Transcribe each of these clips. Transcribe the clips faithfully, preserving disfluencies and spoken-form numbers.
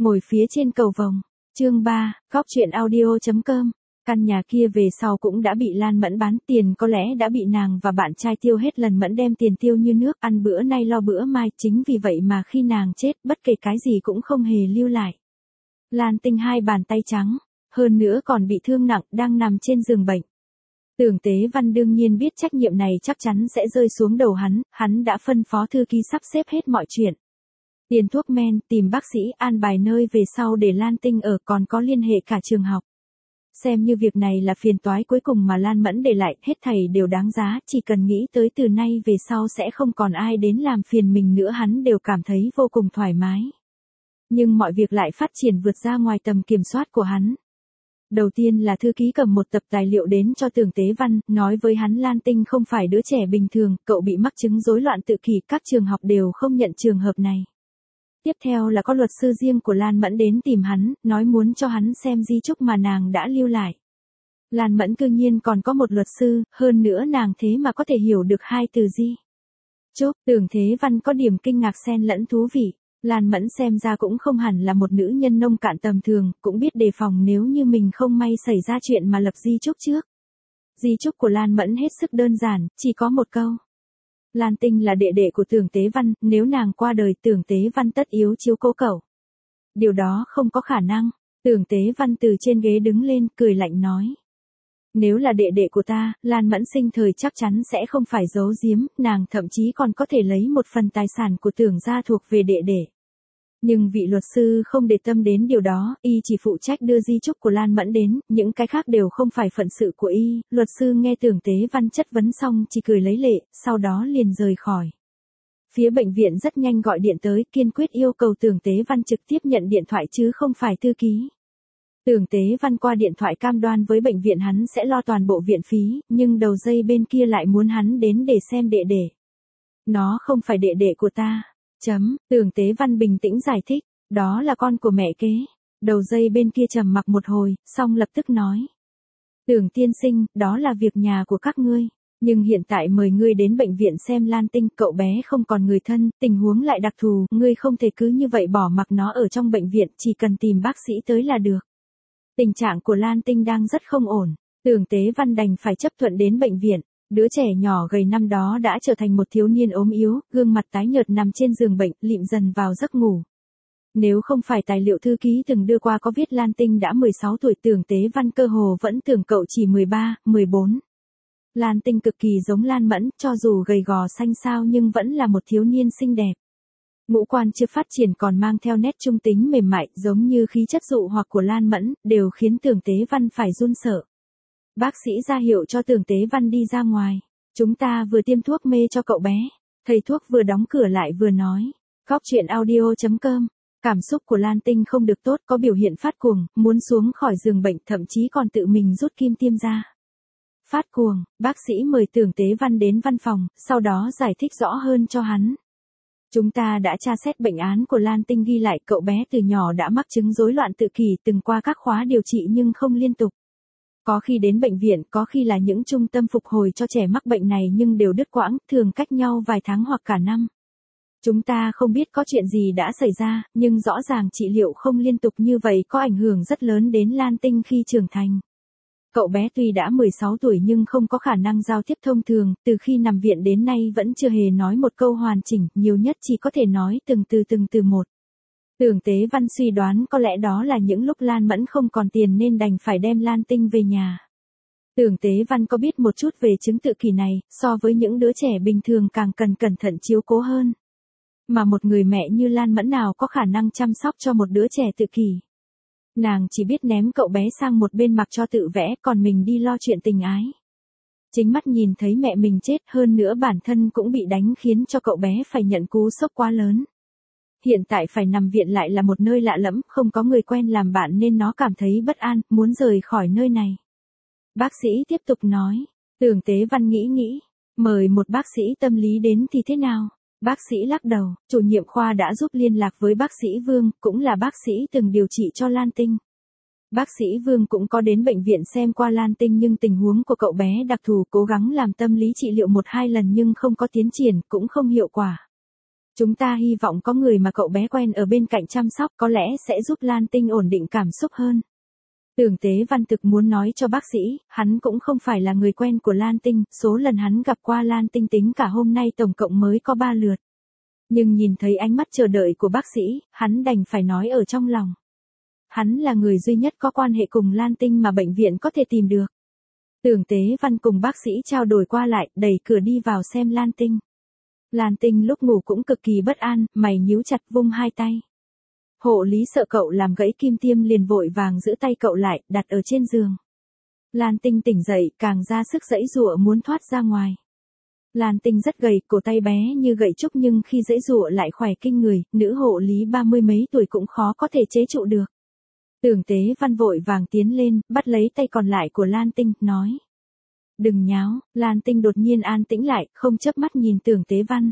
Ngồi phía trên cầu vồng. Chương ba, góc truyện audio chấm com. Căn nhà kia về sau cũng đã bị Lan Mẫn bán, tiền có lẽ đã bị nàng và bạn trai tiêu hết lần. Mẫn đem tiền tiêu như nước, ăn bữa nay lo bữa mai, chính vì vậy mà khi nàng chết, bất kể cái gì cũng không hề lưu lại. Lan Tinh hai bàn tay trắng, hơn nữa còn bị thương nặng, đang nằm trên giường bệnh. Tưởng Tế Văn đương nhiên biết trách nhiệm này chắc chắn sẽ rơi xuống đầu hắn, hắn đã phân phó thư ký sắp xếp hết mọi chuyện. Tiền thuốc men, tìm bác sĩ, an bài nơi về sau để Lan Tinh ở, còn có liên hệ cả trường học. Xem như việc này là phiền toái cuối cùng mà Lan Mẫn để lại, hết thảy đều đáng giá, chỉ cần nghĩ tới từ nay về sau sẽ không còn ai đến làm phiền mình nữa hắn đều cảm thấy vô cùng thoải mái. Nhưng mọi việc lại phát triển vượt ra ngoài tầm kiểm soát của hắn. Đầu tiên là thư ký cầm một tập tài liệu đến cho Tưởng Tế Văn, nói với hắn Lan Tinh không phải đứa trẻ bình thường, cậu bị mắc chứng rối loạn tự kỷ, các trường học đều không nhận trường hợp này. Tiếp theo là có luật sư riêng của Lan Mẫn đến tìm hắn, nói muốn cho hắn xem di chúc mà nàng đã lưu lại. Lan Mẫn cương nhiên còn có một luật sư, hơn nữa nàng thế mà có thể hiểu được hai từ di chúc. Tưởng Tế Văn có điểm kinh ngạc xen lẫn thú vị. Lan Mẫn xem ra cũng không hẳn là một nữ nhân nông cạn tầm thường, cũng biết đề phòng nếu như mình không may xảy ra chuyện mà lập di chúc trước. Di chúc của Lan Mẫn hết sức đơn giản, chỉ có một câu. Lan Tinh là đệ đệ của Tưởng Tế Văn, nếu nàng qua đời Tưởng Tế Văn tất yếu chiếu cố cậu. Điều đó không có khả năng. Tưởng Tế Văn từ trên ghế đứng lên, cười lạnh nói. Nếu là đệ đệ của ta, Lan Mẫn sinh thời chắc chắn sẽ không phải giấu giếm, nàng thậm chí còn có thể lấy một phần tài sản của Tưởng gia thuộc về đệ đệ. Nhưng vị luật sư không để tâm đến điều đó, y chỉ phụ trách đưa di chúc của Lan Mẫn đến, những cái khác đều không phải phận sự của y. Luật sư nghe Tưởng Tế Văn chất vấn xong chỉ cười lấy lệ, sau đó liền rời khỏi. Phía bệnh viện rất nhanh gọi điện tới, kiên quyết yêu cầu Tưởng Tế Văn trực tiếp nhận điện thoại chứ không phải thư ký. Tưởng Tế Văn qua điện thoại cam đoan với bệnh viện hắn sẽ lo toàn bộ viện phí, nhưng đầu dây bên kia lại muốn hắn đến để xem đệ đệ. Nó không phải đệ đệ của ta. Chấm, Tưởng Tế Văn bình tĩnh giải thích, đó là con của mẹ kế. Đầu dây bên kia trầm mặc một hồi, xong lập tức nói. Tưởng tiên sinh, đó là việc nhà của các ngươi. Nhưng hiện tại mời ngươi đến bệnh viện xem Lan Tinh, cậu bé không còn người thân, tình huống lại đặc thù, ngươi không thể cứ như vậy bỏ mặc nó ở trong bệnh viện, chỉ cần tìm bác sĩ tới là được. Tình trạng của Lan Tinh đang rất không ổn, Tưởng Tế Văn đành phải chấp thuận đến bệnh viện. Đứa trẻ nhỏ gầy năm đó đã trở thành một thiếu niên ốm yếu, gương mặt tái nhợt nằm trên giường bệnh, lịm dần vào giấc ngủ. Nếu không phải tài liệu thư ký từng đưa qua có viết Lan Tinh đã mười sáu tuổi, Tưởng Tế Văn cơ hồ vẫn tưởng cậu chỉ mười ba, mười bốn. Lan Tinh cực kỳ giống Lan Mẫn, cho dù gầy gò xanh xao nhưng vẫn là một thiếu niên xinh đẹp. Ngũ quan chưa phát triển còn mang theo nét trung tính mềm mại, giống như khí chất dụ hoặc của Lan Mẫn, đều khiến Tưởng Tế Văn phải run sợ. Bác sĩ ra hiệu cho Tưởng Tế Văn đi ra ngoài. Chúng ta vừa tiêm thuốc mê cho cậu bé. Thầy thuốc vừa đóng cửa lại vừa nói. Góc truyện audio chấm com. Cảm xúc của Lan Tinh không được tốt, có biểu hiện phát cuồng, muốn xuống khỏi giường bệnh, thậm chí còn tự mình rút kim tiêm ra. Phát cuồng, bác sĩ mời Tưởng Tế Văn đến văn phòng, sau đó giải thích rõ hơn cho hắn. Chúng ta đã tra xét bệnh án của Lan Tinh ghi lại cậu bé từ nhỏ đã mắc chứng rối loạn tự kỷ, từng qua các khóa điều trị nhưng không liên tục. Có khi đến bệnh viện, có khi là những trung tâm phục hồi cho trẻ mắc bệnh này nhưng đều đứt quãng, thường cách nhau vài tháng hoặc cả năm. Chúng ta không biết có chuyện gì đã xảy ra, nhưng rõ ràng trị liệu không liên tục như vậy có ảnh hưởng rất lớn đến Lan Tinh khi trưởng thành. Cậu bé tuy đã mười sáu tuổi nhưng không có khả năng giao tiếp thông thường, từ khi nằm viện đến nay vẫn chưa hề nói một câu hoàn chỉnh, nhiều nhất chỉ có thể nói từng từ từng từ một. Tưởng Tế Văn suy đoán có lẽ đó là những lúc Lan Mẫn không còn tiền nên đành phải đem Lan Tinh về nhà. Tưởng Tế Văn có biết một chút về chứng tự kỷ này, so với những đứa trẻ bình thường càng cần cẩn thận chiếu cố hơn. Mà một người mẹ như Lan Mẫn nào có khả năng chăm sóc cho một đứa trẻ tự kỷ. Nàng chỉ biết ném cậu bé sang một bên mặc cho tự vẽ, còn mình đi lo chuyện tình ái. Chính mắt nhìn thấy mẹ mình chết, hơn nữa bản thân cũng bị đánh khiến cho cậu bé phải nhận cú sốc quá lớn. Hiện tại phải nằm viện lại là một nơi lạ lẫm, không có người quen làm bạn nên nó cảm thấy bất an, muốn rời khỏi nơi này. Bác sĩ tiếp tục nói, Tưởng Tế Văn nghĩ nghĩ, mời một bác sĩ tâm lý đến thì thế nào? Bác sĩ lắc đầu, chủ nhiệm khoa đã giúp liên lạc với bác sĩ Vương, cũng là bác sĩ từng điều trị cho Lan Tinh. Bác sĩ Vương cũng có đến bệnh viện xem qua Lan Tinh nhưng tình huống của cậu bé đặc thù, cố gắng làm tâm lý trị liệu một hai lần nhưng không có tiến triển, cũng không hiệu quả. Chúng ta hy vọng có người mà cậu bé quen ở bên cạnh chăm sóc có lẽ sẽ giúp Lan Tinh ổn định cảm xúc hơn. Tưởng Tế Văn thực muốn nói cho bác sĩ, hắn cũng không phải là người quen của Lan Tinh, số lần hắn gặp qua Lan Tinh tính cả hôm nay tổng cộng mới có ba lượt. Nhưng nhìn thấy ánh mắt chờ đợi của bác sĩ, hắn đành phải nói ở trong lòng. Hắn là người duy nhất có quan hệ cùng Lan Tinh mà bệnh viện có thể tìm được. Tưởng Tế Văn cùng bác sĩ trao đổi qua lại, đẩy cửa đi vào xem Lan Tinh. Lan Tinh lúc ngủ cũng cực kỳ bất an, mày nhíu chặt vung hai tay. Hộ lý sợ cậu làm gãy kim tiêm liền vội vàng giữ tay cậu lại, đặt ở trên giường. Lan Tinh tỉnh dậy, càng ra sức giãy giụa muốn thoát ra ngoài. Lan Tinh rất gầy, cổ tay bé như gậy trúc nhưng khi giãy giụa lại khỏe kinh người, nữ hộ lý ba mươi mấy tuổi cũng khó có thể chế trụ được. Tưởng Tế Văn vội vàng tiến lên, bắt lấy tay còn lại của Lan Tinh, nói. Đừng nháo, Lan Tinh đột nhiên an tĩnh lại, không chớp mắt nhìn Tưởng Tế Văn.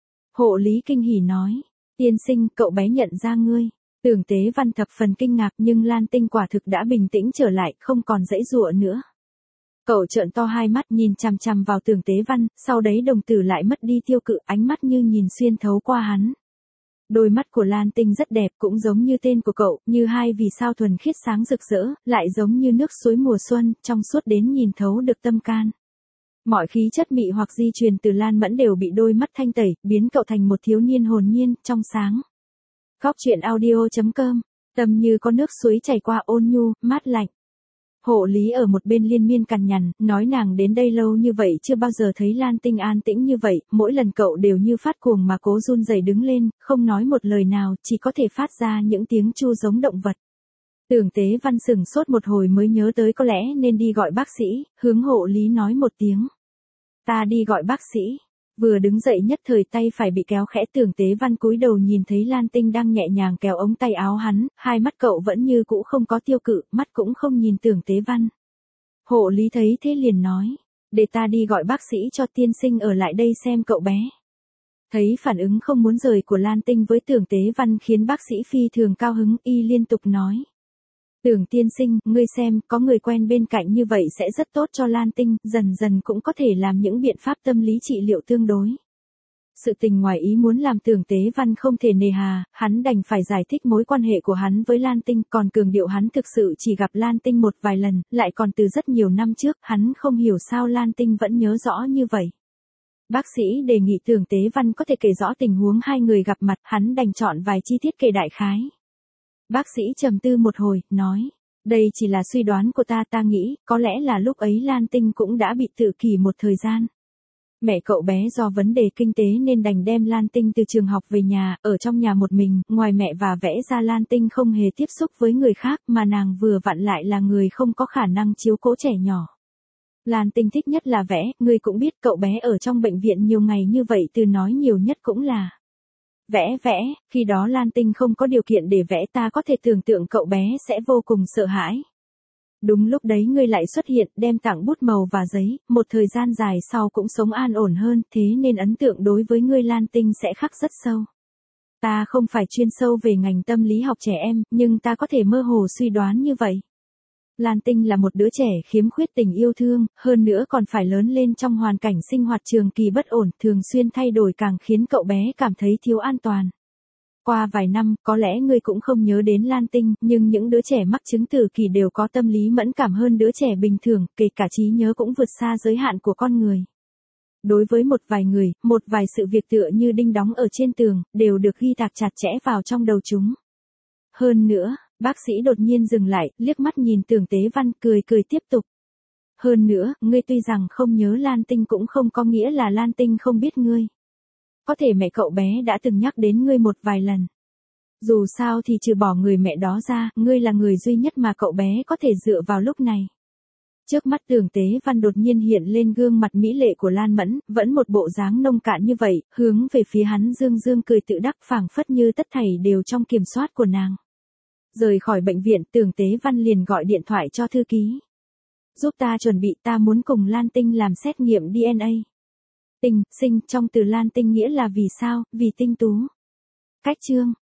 Hộ lý kinh hỉ nói. Tiên sinh, cậu bé nhận ra ngươi. Tưởng Tế Văn thập phần kinh ngạc nhưng Lan Tinh quả thực đã bình tĩnh trở lại, không còn giãy giụa nữa. Cậu trợn to hai mắt nhìn chằm chằm vào Tưởng Tế Văn, sau đấy đồng tử lại mất đi tiêu cự, ánh mắt như nhìn xuyên thấu qua hắn. Đôi mắt của Lan Tinh rất đẹp, cũng giống như tên của cậu, như hai vì sao thuần khiết sáng rực rỡ, lại giống như nước suối mùa xuân, trong suốt đến nhìn thấu được tâm can. Mọi khí chất mị hoặc di truyền từ Lan Mẫn đều bị đôi mắt thanh tẩy, biến cậu thành một thiếu niên hồn nhiên, trong sáng. Góc truyện audio chấm com, tâm như có nước suối chảy qua ôn nhu, mát lạnh. Hộ lý ở một bên liên miên cằn nhằn, nói nàng đến đây lâu như vậy chưa bao giờ thấy Lan Tinh an tĩnh như vậy, mỗi lần cậu đều như phát cuồng mà cố run rẩy đứng lên, không nói một lời nào, chỉ có thể phát ra những tiếng chu giống động vật. Tưởng Tế Văn sửng sốt một hồi mới nhớ tới có lẽ nên đi gọi bác sĩ, hướng hộ lý nói một tiếng. Ta đi gọi bác sĩ. Vừa đứng dậy nhất thời tay phải bị kéo khẽ, Tưởng Tế Văn cúi đầu nhìn thấy Lan Tinh đang nhẹ nhàng kéo ống tay áo hắn, hai mắt cậu vẫn như cũ không có tiêu cự, mắt cũng không nhìn Tưởng Tế Văn. Hộ lý thấy thế liền nói, để ta đi gọi bác sĩ cho tiên sinh ở lại đây xem cậu bé. Thấy phản ứng không muốn rời của Lan Tinh với Tưởng Tế Văn khiến bác sĩ phi thường cao hứng, y liên tục nói. Tưởng tiên sinh, ngươi xem, có người quen bên cạnh như vậy sẽ rất tốt cho Lan Tinh, dần dần cũng có thể làm những biện pháp tâm lý trị liệu tương đối. Sự tình ngoài ý muốn làm Tưởng Tế Văn không thể nề hà, hắn đành phải giải thích mối quan hệ của hắn với Lan Tinh, còn cường điệu hắn thực sự chỉ gặp Lan Tinh một vài lần, lại còn từ rất nhiều năm trước, hắn không hiểu sao Lan Tinh vẫn nhớ rõ như vậy. Bác sĩ đề nghị Tưởng Tế Văn có thể kể rõ tình huống hai người gặp mặt, hắn đành chọn vài chi tiết kể đại khái. Bác sĩ trầm tư một hồi, nói, đây chỉ là suy đoán của ta, ta nghĩ, có lẽ là lúc ấy Lan Tinh cũng đã bị tự kỷ một thời gian. Mẹ cậu bé do vấn đề kinh tế nên đành đem Lan Tinh từ trường học về nhà, ở trong nhà một mình, ngoài mẹ và vẽ ra Lan Tinh không hề tiếp xúc với người khác mà nàng vừa vặn lại là người không có khả năng chiếu cố trẻ nhỏ. Lan Tinh thích nhất là vẽ, ngươi cũng biết cậu bé ở trong bệnh viện nhiều ngày như vậy từ nói nhiều nhất cũng là vẽ vẽ, khi đó Lan Tinh không có điều kiện để vẽ, ta có thể tưởng tượng cậu bé sẽ vô cùng sợ hãi. Đúng lúc đấy ngươi lại xuất hiện, đem tặng bút màu và giấy, một thời gian dài sau cũng sống an ổn hơn, thế nên ấn tượng đối với ngươi Lan Tinh sẽ khắc rất sâu. Ta không phải chuyên sâu về ngành tâm lý học trẻ em, nhưng ta có thể mơ hồ suy đoán như vậy. Lan Tinh là một đứa trẻ khiếm khuyết tình yêu thương, hơn nữa còn phải lớn lên trong hoàn cảnh sinh hoạt trường kỳ bất ổn, thường xuyên thay đổi càng khiến cậu bé cảm thấy thiếu an toàn. Qua vài năm, có lẽ ngươi cũng không nhớ đến Lan Tinh, nhưng những đứa trẻ mắc chứng tự kỷ đều có tâm lý mẫn cảm hơn đứa trẻ bình thường, kể cả trí nhớ cũng vượt xa giới hạn của con người. Đối với một vài người, một vài sự việc tựa như đinh đóng ở trên tường, đều được ghi tạc chặt chẽ vào trong đầu chúng. Hơn nữa, bác sĩ đột nhiên dừng lại, liếc mắt nhìn Tưởng Tế Văn, cười cười tiếp tục. Hơn nữa, ngươi tuy rằng không nhớ Lan Tinh cũng không có nghĩa là Lan Tinh không biết ngươi. Có thể mẹ cậu bé đã từng nhắc đến ngươi một vài lần. Dù sao thì trừ bỏ người mẹ đó ra, ngươi là người duy nhất mà cậu bé có thể dựa vào lúc này. Trước mắt Tưởng Tế Văn đột nhiên hiện lên gương mặt mỹ lệ của Lan Mẫn, vẫn một bộ dáng nông cạn như vậy, hướng về phía hắn dương dương cười tự đắc, phảng phất như tất thảy đều trong kiểm soát của nàng. Rời khỏi bệnh viện, Tưởng Tế Văn liền gọi điện thoại cho thư ký. Giúp ta chuẩn bị, ta muốn cùng Lan Tinh làm xét nghiệm đê en a. Tinh, sinh, trong từ Lan Tinh nghĩa là vì sao, vì tinh tú. Cách chương.